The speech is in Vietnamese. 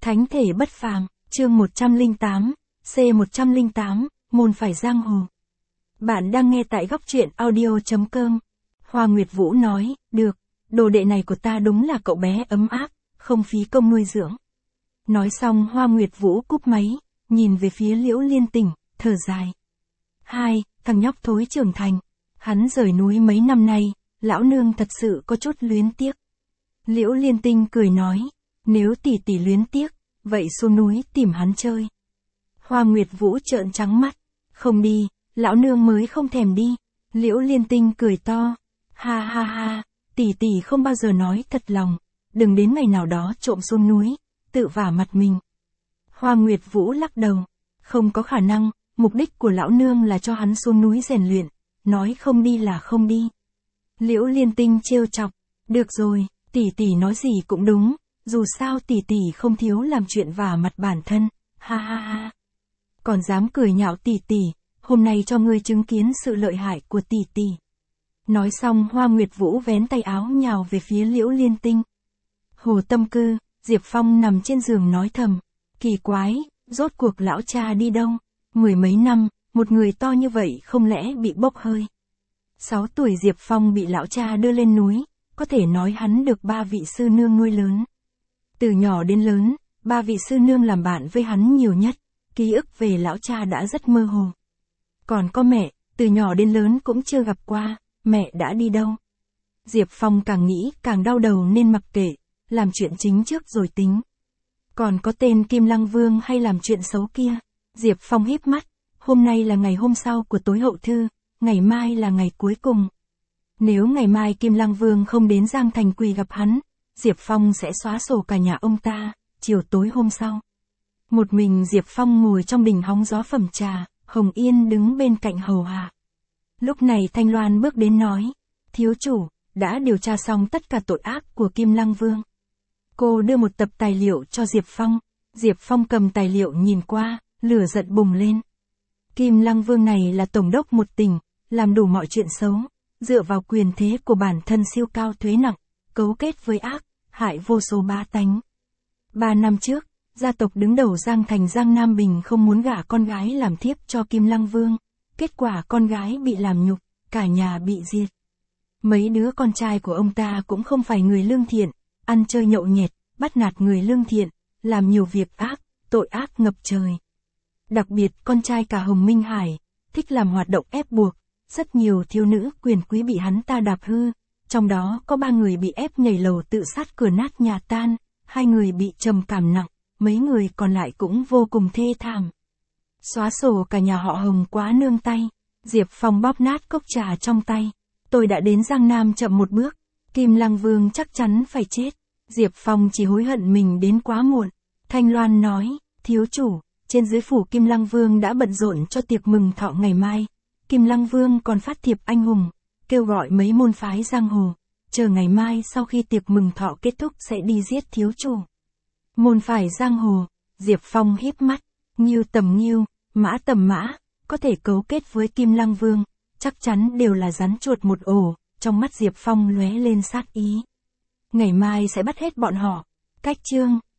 Thánh thể bất phàm, chương 108, C108, môn phải giang hồ. Bạn đang nghe tại góc truyện audio.com. Hoa Nguyệt Vũ nói, được, đồ đệ này của ta đúng là cậu bé ấm áp, không phí công nuôi dưỡng. Nói xong Hoa Nguyệt Vũ cúp máy, nhìn về phía Liễu Liên Tình, thở dài. Thằng nhóc thối trưởng thành, hắn rời núi mấy năm nay, lão nương thật sự có chút luyến tiếc. Liễu Liên Tinh cười nói, nếu tỷ tỷ luyến tiếc, vậy xuống núi tìm hắn chơi. Hoa Nguyệt Vũ trợn trắng mắt, không đi, lão nương mới không thèm đi. Liễu Liên Tinh cười to, ha, tỷ tỷ không bao giờ nói thật lòng, đừng đến ngày nào đó trộm xuống núi, tự vả mặt mình. Hoa Nguyệt Vũ lắc đầu, không có khả năng, mục đích của lão nương là cho hắn xuống núi rèn luyện, nói không đi là không đi. Liễu Liên Tinh trêu chọc, được rồi, tỷ tỷ nói gì cũng đúng, dù sao tỷ tỷ không thiếu làm chuyện vả mặt bản thân, ha. Còn dám cười nhạo tỷ tỷ, hôm nay cho ngươi chứng kiến sự lợi hại của tỷ tỷ. Nói xong Hoa Nguyệt Vũ vén tay áo nhào về phía Liễu Liên Tinh. Hồ Tâm Cư, Diệp Phong nằm trên giường nói thầm, kỳ quái, rốt cuộc lão cha đi đâu, 10 mấy năm, một người to như vậy không lẽ bị bốc hơi. 6 tuổi Diệp Phong bị lão cha đưa lên núi, có thể nói hắn được 3 vị sư nương nuôi lớn. Từ nhỏ đến lớn, 3 vị sư nương làm bạn với hắn nhiều nhất, ký ức về lão cha đã rất mơ hồ. Còn có mẹ, từ nhỏ đến lớn cũng chưa gặp qua, mẹ đã đi đâu. Diệp Phong càng nghĩ càng đau đầu nên mặc kệ, làm chuyện chính trước rồi tính. Còn có tên Kim Lăng Vương hay làm chuyện xấu kia. Diệp Phong híp mắt, hôm nay là ngày hôm sau của tối hậu thư, ngày mai là ngày cuối cùng. Nếu ngày mai Kim Lăng Vương không đến Giang Thành Quỳ gặp hắn, Diệp Phong sẽ xóa sổ cả nhà ông ta, chiều tối hôm sau. Một mình Diệp Phong ngồi trong đình hóng gió phẩm trà, Hồng Yên đứng bên cạnh hầu hạ. Lúc này Thanh Loan bước đến nói, thiếu chủ, đã điều tra xong tất cả tội ác của Kim Lăng Vương. Cô đưa một tập tài liệu cho Diệp Phong cầm tài liệu nhìn qua, lửa giận bùng lên. Kim Lăng Vương này là tổng đốc một tỉnh, làm đủ mọi chuyện xấu, dựa vào quyền thế của bản thân siêu cao thuế nặng, cấu kết với ác, hại vô số bá tánh. 3 năm trước, gia tộc đứng đầu Giang Thành Giang Nam Bình không muốn gả con gái làm thiếp cho Kim Lăng Vương, kết quả con gái bị làm nhục, cả nhà bị diệt. Mấy đứa con trai của ông ta cũng không phải người lương thiện, ăn chơi nhậu nhẹt, bắt nạt người lương thiện, làm nhiều việc ác, tội ác ngập trời. Đặc biệt con trai cả Hồng Minh Hải, thích làm hoạt động ép buộc, rất nhiều thiếu nữ quyền quý bị hắn ta đạp hư, trong đó có 3 người bị ép nhảy lầu tự sát cửa nát nhà tan, 2 người bị trầm cảm nặng, mấy người còn lại cũng vô cùng thê thảm. Xóa sổ cả nhà họ Hồng quá nương tay. Diệp Phong bóp nát cốc trà trong tay. Tôi đã đến Giang Nam chậm một bước, Kim Lăng Vương chắc chắn phải chết. Diệp Phong chỉ hối hận mình đến quá muộn. Thanh Loan nói, thiếu chủ, trên dưới phủ Kim Lăng Vương đã bận rộn cho tiệc mừng thọ ngày mai. Kim Lăng Vương còn phát thiệp anh hùng, kêu gọi mấy môn phái giang hồ, chờ ngày mai sau khi tiệc mừng thọ kết thúc sẽ đi giết thiếu chủ. Môn phái giang hồ, Diệp Phong híp mắt, Ngưu tầm Ngưu, Mã tầm Mã, có thể cấu kết với Kim Lăng Vương, chắc chắn đều là rắn chuột một ổ, trong mắt Diệp Phong lóe lên sát ý. Ngày mai sẽ bắt hết bọn họ. Cách chương